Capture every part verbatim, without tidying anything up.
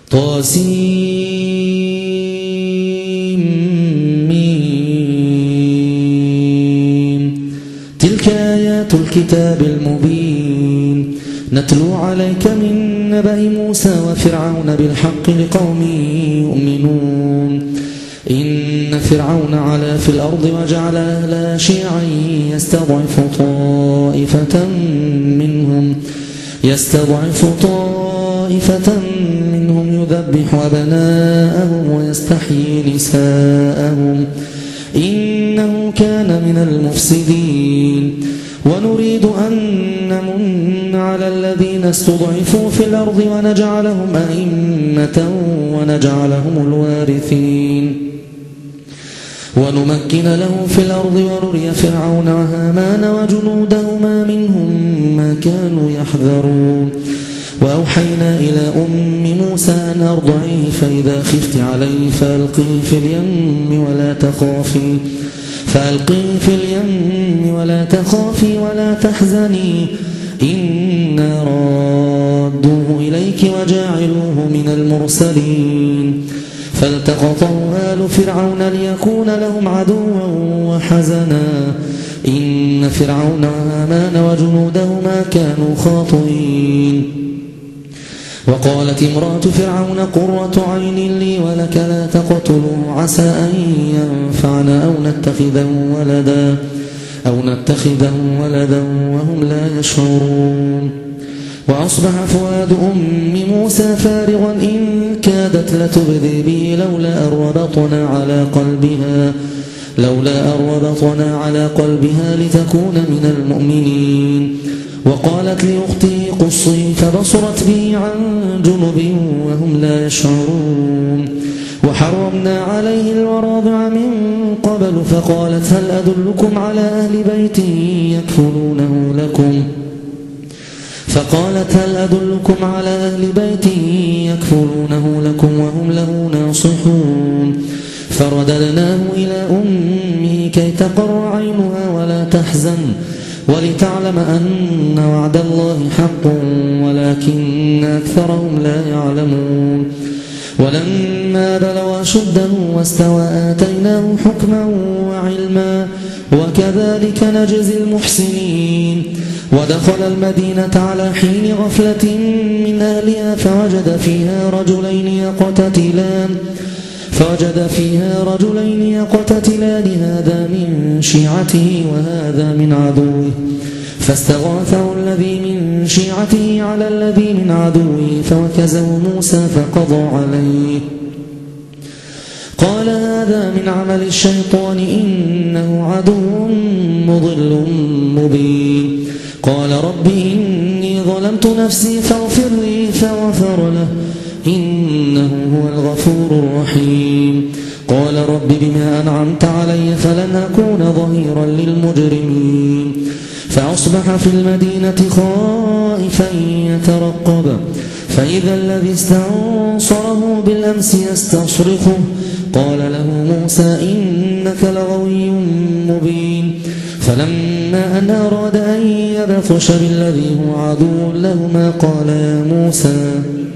طاسيم تلك آيات الكتاب المبين نتلو عليك من نبأ موسى وفرعون بالحق لقوم يؤمنون إن فرعون علا في الأرض وجعل أهلها شيعا يستضعف طائفة منهم يستضعف طائفة منهم يذبح أبناءهم ويستحيي نساءهم إنه كان من المفسدين ونريد أن نمن على الذين استضعفوا في الأرض ونجعلهم أئمة ونجعلهم الوارثين ونمكن لهم في الأرض ونري فرعون وهامان وجنودهما منهم ما كانوا يحذرون وأوحينا إلى أم موسى أن أرضعيه فإذا خفت عليه فألقيه في اليم ولا تخافي فألقيه في اليم ولا تخافي ولا تحزني إنا رادوه إليك وجاعلوه من المرسلين فالتقطه آل فرعون ليكون لهم عدوا وحزنا إن فرعون وهامان وجنودهما كانوا خاطئين وقالت امرأة فرعون قرة عين لي ولك لا تقتلوا عسى أن ينفعنا أو نتخذه ولدا أو نتخذه ولدا وهم لا يشعرون وأصبح فؤاد أم موسى فارغا إن كادت لتبدي به لولا أن ربطنا على قلبها لولا أن ربطنا على قلبها لتكون من المؤمنين وقالت لأختي قصي فبصرت به عن جنب وهم لا يشعرون وحرمنا عليه المراضع من قبل فقالت هل أدلكم على أهل بيت يكفلونه لكم فقالت هل أدلكم على أهل بيت يكفلونه لكم وهم له ناصحون فرددناه إلى أمه كي تقر عينها ولا تحزن ولتعلم أن وعد الله حق ولكن أكثرهم لا يعلمون ولما بلغ أشده واستوى آتيناه حكما وعلما وكذلك نجزي المحسنين ودخل المدينة على حين غفلة من أهلها فوجد فيها رجلين يقتتلان فوجد فيها رجلين يقتتلان هذا من شيعته وهذا من عدوه فاستغاثه الذي من شيعته على الذي من عدوه فوكزه موسى فقضى عليه قال هذا من عمل الشيطان إنه عدو مضل مبين قال رب إني ظلمت نفسي فاغفر لي فغفر له إنه هو الغفور الرحيم قال رب بما أنعمت علي فلن أكون ظهيرا للمجرمين فأصبح في المدينة خائفا يترقب فإذا الذي استنصره بالأمس يستصرخه قال له موسى إنك لغوي مبين فلما أن أراد أن يبطش بالذي هو عدو لهما قال يا موسى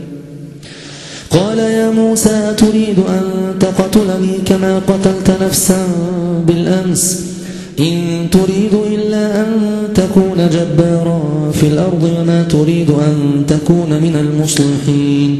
قال يا موسى تريد أن تقتلني كما قتلت نفسا بالأمس إن تريد إلا أن تكون جبارا في الأرض وما تريد أن تكون من المصلحين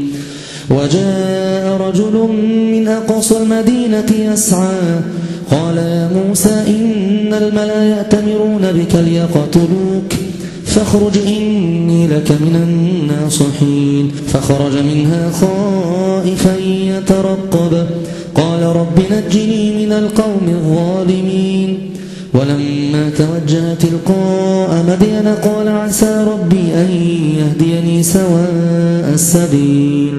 وجاء رجل من أقصى المدينة يسعى قال يا موسى إن الملأ يأتمرون بك ليقتلوك فاخرج إني لك من الناصحين فخرج منها خائفا يترقب قال رب نجني من القوم الظالمين ولما توجه تلقاء مدين قال عسى ربي أن يهديني سواء السبيل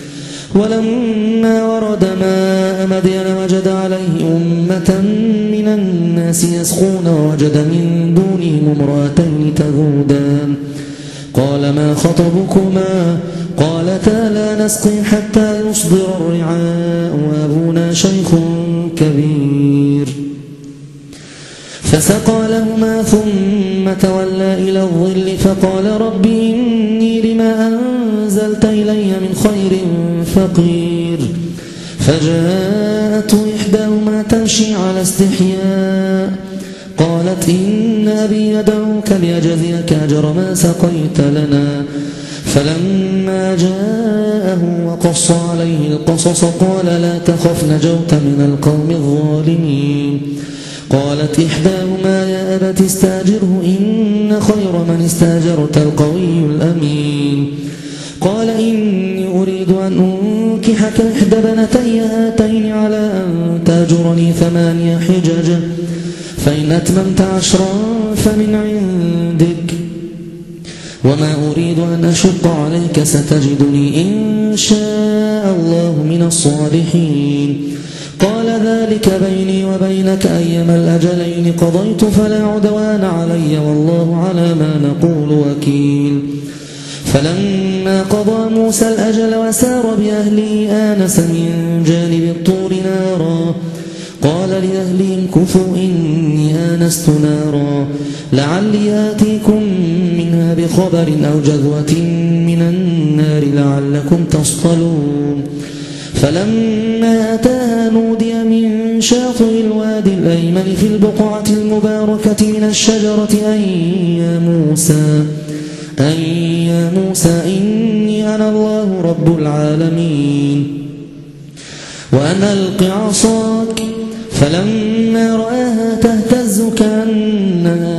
ولما ورد ماء مدين وجد عليه أمة من الناس يسقون ووجد من دونهم امرأتين تذودان قال ما خطبكما قالتا لا نسقي حتى يصدر الرعاء وأبونا شيخ كبير فسقى لهما ثم تولى إلى الظل فقال رب إني لما أنزلت إلي من خير فقير. فجاءته إحداهما تمشي على استحياء قالت إن أبي يدعوك ليجزيك أجر ما سقيت لنا. فلما جاءه وقص عليه القصص قال لا تخف نجوت من القوم الظالمين. قالت إحداهما يا أبت استأجره إن خير من استأجرت القوي الأمين. قال إني أريد أن أنكحك إحدى بنتي هاتين على أن تأجرني ثماني حجج فإن أتممت عشرا فمن عندك وما أريد أن أشق عليك ستجدني إن شاء الله من الصالحين. قال ذلك بيني وبينك أيما الأجلين قضيت فلا عدوان علي والله على ما نقول وكيل. فلما قضى موسى الأجل وسار بأهله آنس من جانب الطور نارا قال لأهلهم كثوا إني آنست نارا لعلي آتيكم منها بخبر أو جذوة من النار لعلكم تصطلون. فلما أتاها نودي من شاطئ الوادي الأيمن في البقعة المباركة من الشجرة أن يا موسى أن يا موسى إني أنا الله رب العالمين وأن ألق عصاك. فلما رآها تهتز كأنها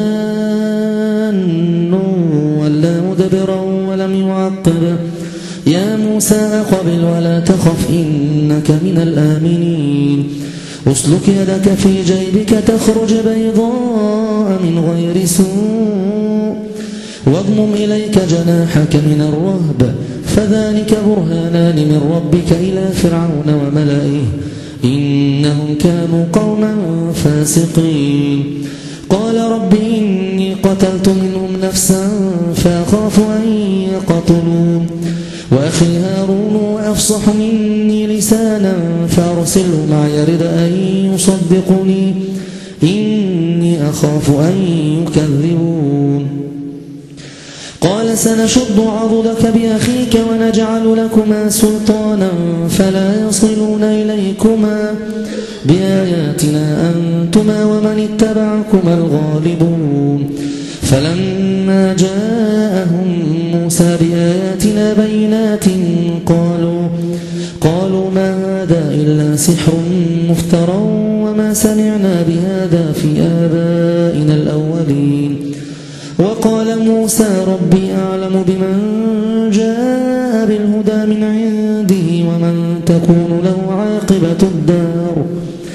جان ولا مدبرا ولم يعقب يا موسى أقبل ولا تخف إنك من الآمنين. اسلك يدك في جيبك تخرج بيضاء من غير سوء واضمم إليك جناحك من الرهب فذلك برهانان من ربك إلى فرعون وملئه إنهم كانوا قوما فاسقين. قال رب إني قتلت منهم نفسا فأخاف أن يقتلون وأخي هارون وأفصح مني لسانا فأرسله معي يرد أن يصدقني إني أخاف أن يكذبون. قال سنشد عضدك بأخيك ونجعل لكما سلطانا فلا يصلون إليكما بآياتنا أنتما ومن اتبعكما الغالبون. فلما جاءهم موسى بآياتنا بينات قالوا قالوا ما هذا إلا سحر مفترى وما سمعنا بهذا في آبائنا الأولين. وقال موسى ربي أعلم بمن جاء بالهدى من عنده ومن تكون له عاقبة الدار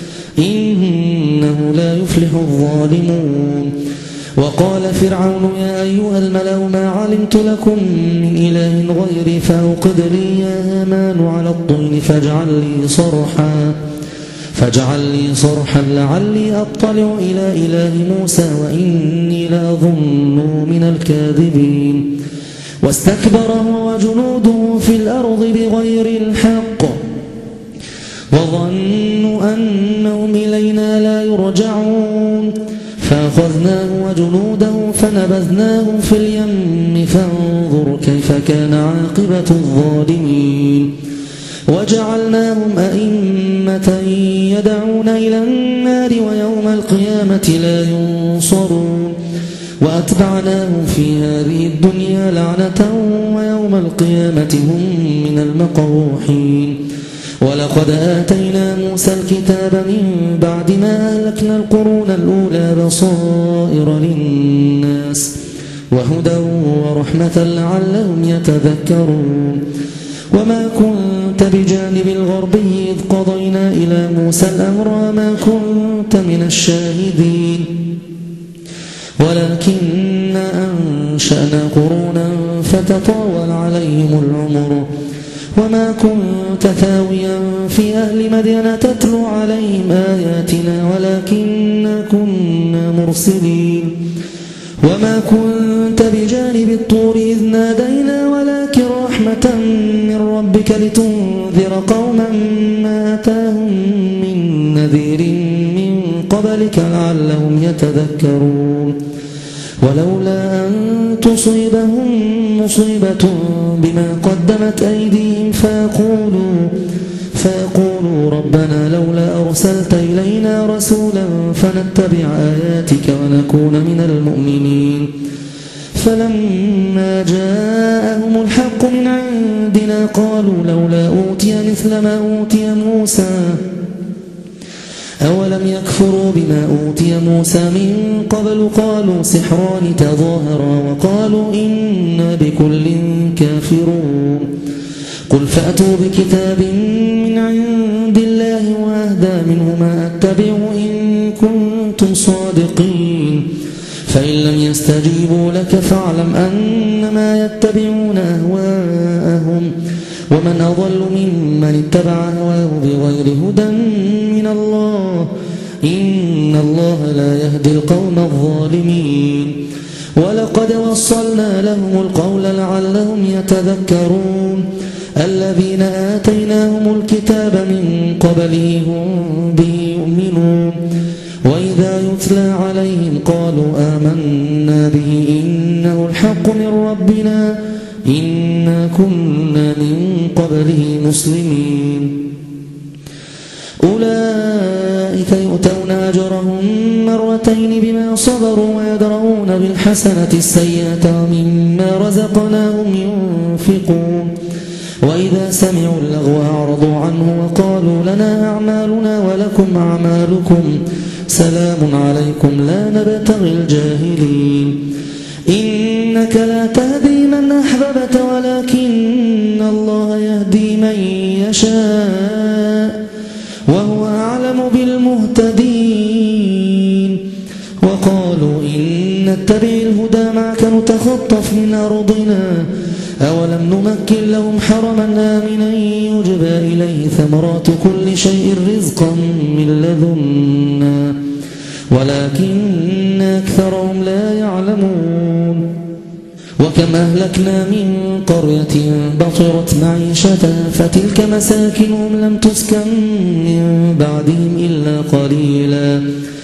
إنه لا يفلح الظالمون. وقال فرعون يا أيها الملأ ما علمت لكم من إله غيري فأوقد لي يا هامان على الطين فاجعل لي صرحا فاجعل لي صرحا لعلي أطلع إلى إله موسى وإني لأظنه من الكاذبين. واستكبر هو وجنوده في الأرض بغير الحق وظنوا أنهم إلينا لا يرجعون فأخذناه وجنوده فنبذناهم في اليم فانظر كيف كان عاقبة الظالمين. وجعلناهم أئمة يدعون إلى النار ويوم القيامة لا ينصرون وأتبعناهم في هذه الدنيا لعنة ويوم القيامة هم من المقروحين. ولقد آتينا موسى الكتاب من بعد ما أهلكنا القرون الأولى بصائر للناس وهدى ورحمة لعلهم يتذكرون. وما كنت بجانب الغربي إذ قضينا إلى موسى الأمر وما كنت من الشاهدين ولكننا أنشأنا قرونا فتطاول عليهم العمر وما كنت ثاويا في أهل مدين تتلو عليهم آياتنا ولكننا كنا مرسلين. وما كنت بجانب الطور إذ نادينا ولكن رحمة من ربك لتنذر قوما ما أتاهم من نذير من قبلك لعلهم يتذكرون. ولولا أن تصيبهم مصيبة بما قدمت أيديهم فيقولوا, فيقولوا ربنا لولا أرسلت إلينا رسولا فنتبع آياتك ونكون من المؤمنين. فلما جاءهم الحق من عندنا قالوا لولا أوتي مثل ما أوتي موسى أولم يكفروا بما أوتي موسى من قبل قالوا سحران تظاهرا وقالوا إنا بكل كافرون. قل فأتوا بكتاب من عند الله وأهدى منه ما أتبعه إن كنتم صادقين. فإن لم يستجيبوا لك فاعلم أنما يتبعون أهواءهم ومن أضل ممن اتبع هواه بغير هدى من الله إن الله لا يهدي القوم الظالمين. ولقد وصلنا لهم القول لعلهم يتذكرون الذين آتيناهم الكتاب من قبله هم به يؤمنون وإذا يتلى عليهم قالوا آمنا به إنه الحق من ربنا إنا كنا من قبله مسلمين. أولئك يؤتون أجرهم مرتين بما صبروا ويدرؤون بالحسنة السيئة ومما رزقناهم ينفقون وإذا سمعوا اللغو أعرضوا عنه وقالوا لنا أعمالنا ولكم أعمالكم سلام عليكم لا نبتغي الجاهلين. إنك لا تهدي من أحببت ولكن الله يهدي من يشاء وهو أعلم بالمهتدين. وقالوا إن نتبع الهدى معك نتخطف من أرضنا أولم نمكن لهم حرما آمنا يجبى إليه ثمرات كل شيء رزقا من لدنا ولكن أكثرهم لا يعلمون. وكم أهلكنا من قرية بطرت معيشتها فتلك مساكنهم لم تسكن من بعدهم إلا قليلا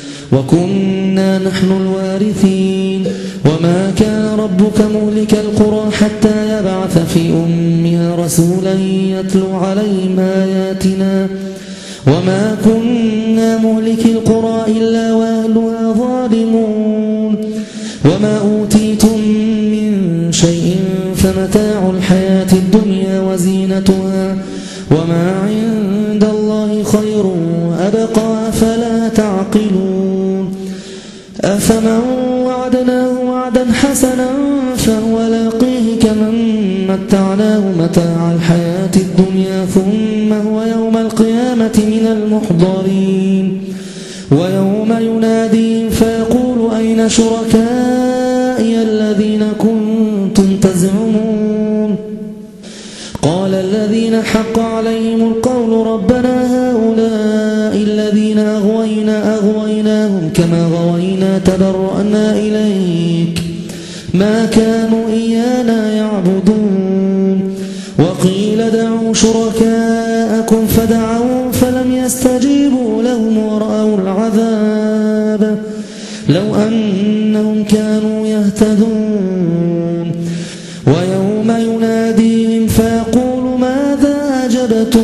وكنا نحن الوارثين. وما كان ربك مهلك القرى حتى يبعث في أمها رسولا يتلو عليهم آياتنا وما كنا مهلك القرى إلا وأهلها ظالمون. وما أوتيتم من شيء فمتاع الحياة الدنيا وزينتها وما عند الله خير وأبقى فلا تعقلون. أفمن وعدناه وعدا حسنا فهو لاقيه كمن متعناه متاع الحياة الدنيا ثم هو يوم القيامة من المحضرين. ويوم يناديهم فيقول أين شركائي الذين كنتم تزعمون قال الذين حق عليهم القول ربنا هؤلاء الذين أغوينا أغويناهم كما غوينا تبرأنا إليك ما كانوا إيانا يعبدون. وقيل دعوا شركاءكم فدعوا فلم يستجيبوا لهم ورأوا العذاب لو أنهم كانوا يهتدون. ويوم يناديهم فيقول ماذا أجبتم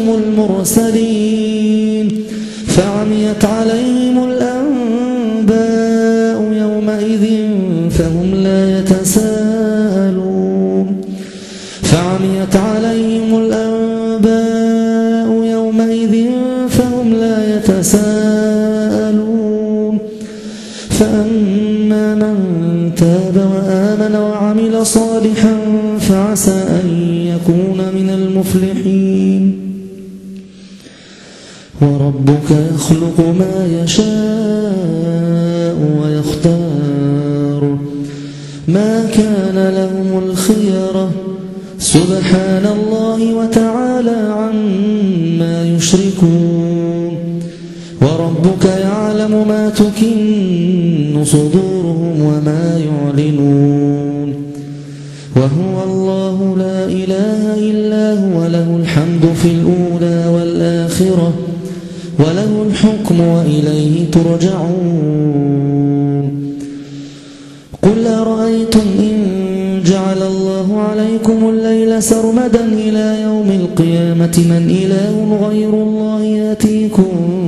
المرسلين فعميت عليهم الأنباء يومئذ فهم لا يتساءلون فعميت عليهم الأنباء يومئذ فهم لا يتساءلون. فأما من تاب وآمن وعمل صالحا فعسى أن يكون من المفلحين. وربك يخلق ما يشاء ويختار ما كان لهم الخيرة سبحان الله وتعالى عما يشركون. وربك يعلم ما تكن صدورهم وما يعلنون وهو الله لا إله إلا هو له الحمد في الأولى والآخرة وله الحكم وإليه ترجعون. قل أرأيتم إن سرمدا إلى يوم القيامة من إله غير الله يأتيكم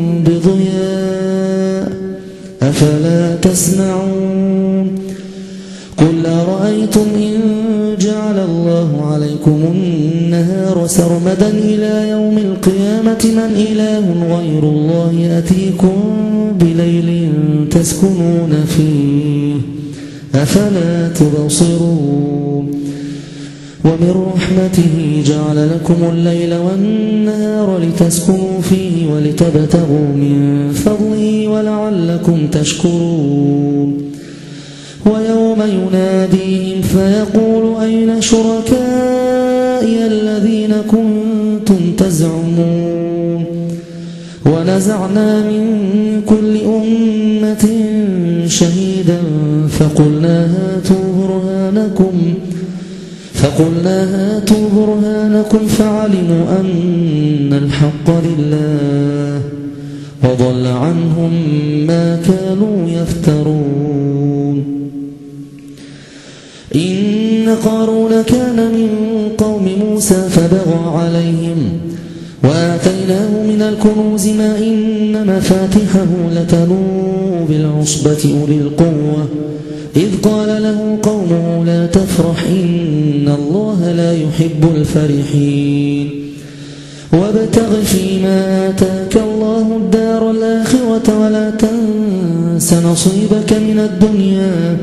بضياء أفلا تسمعون قل أرأيتم إن جعل الله عليكم النهار سرمدا إلى يوم القيامة من إله غير الله يأتيكم بليل تسكنون فيه أفلا تبصرون ومن رحمته جعل لكم الليل والنهار لتسكنوا فيه ولتبتغوا من فضله ولعلكم تشكرون ويوم يناديهم فيقول أين شركائي الذين كنتم تزعمون ونزعنا من كل أمة شهيدا فقلنا هاتوا برهانكم فقلنا هاتوا برهانكم فعلموا أن الحق لله وضل عنهم ما كانوا يفترون إن قارون كان من قوم موسى فبغى عليهم وآتيناه من الكنوز ما إن مفاتحه لتنوء بالعصبة أولي القوة إذ قال له قومه لا تفرح إن الله لا يحب الفرحين وابتغ فيما آتاك الله الدار الآخرة ولا تنس نصيبك من الدنيا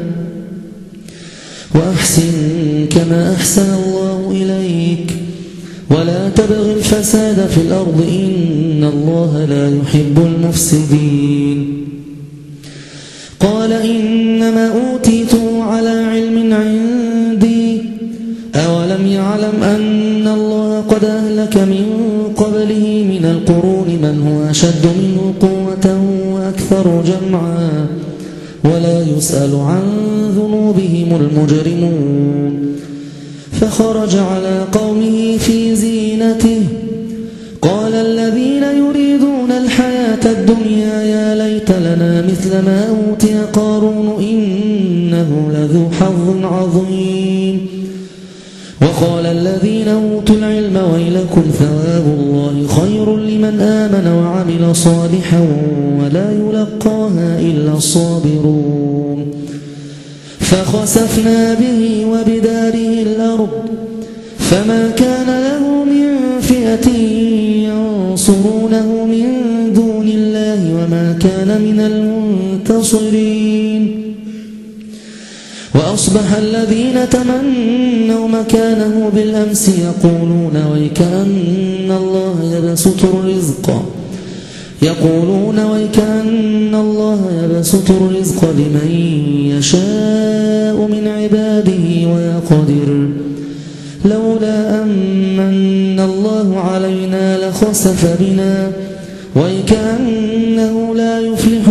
وأحسن كما أحسن الله إليك ولا تبغ الفساد في الأرض إن الله لا يحب المفسدين قال إنما أوتيته على علم عندي أولم يعلم أن الله قد أهلك من قبله من القرون من هو أشد منه قوة وأكثر جمعا ولا يسأل عن ذنوبهم المجرمون فخرج على قومه في زينته قال الذين يريدون الحياة الدنيا يا ليت لنا مثل ما أوتي قارون إنه لذو حظ عظيم وقال الذين أوتوا العلم ويلكم ثواب الله خير لمن آمن وعمل صالحا ولا يلقاها إلا الصابرون فخسفنا به وبداره الأرض فما كان له من فئة ينصرونه من دون الله وما كان من المنتصرين وأصبح الذين تمنوا مكانه بالأمس يقولون ويكأن الله يبسط الرزق يقولون ويكأن الله يبسط الرزق لمن يشاء من عباده ويقدر لولا أمن الله علينا لخسف بنا ويكأنه لا يفلح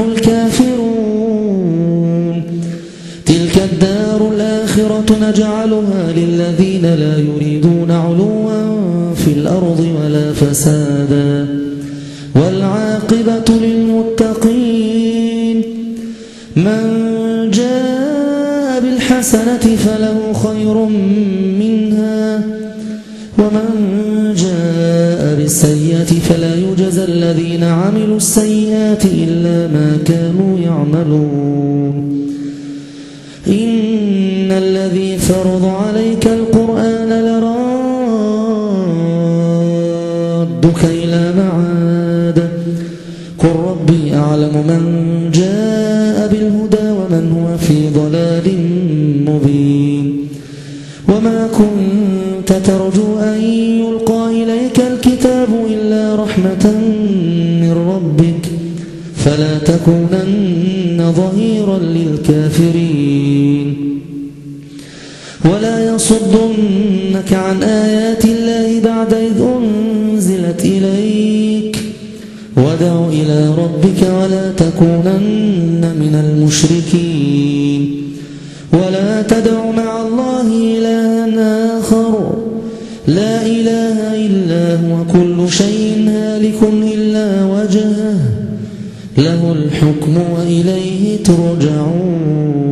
الكافرون تلك الدار الآخرة نجعلها للذين لا يريدون علوا في الأرض ولا فسادا والعاقبة للمتقين من جاء بالحسنة فله خير منها ومن جاء بالسيئة فلا يجزى الذين عملوا السيئات إلا ما كانوا يعملون إن الذي فرض عليك القرآن لرادك إلى معاد قل ربي أعلم من جاء بالهدى ومن هو في ضلال مبين وما كنت ترجو أن يلقى إليك الكتاب إلا رحمة من ربك فلا تكونن ظهيرا للكافرين ولا يصدنك عن آيات الله بعد إذ أنزلت إليك وادع إلى ربك ولا تكونن من المشركين ولا تدع مع الله إلها آخر لا إله إلا هو كل شيء هالك إلا وجهه له الحكم وإليه ترجعون